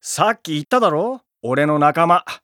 さっき言っただろ俺の仲間。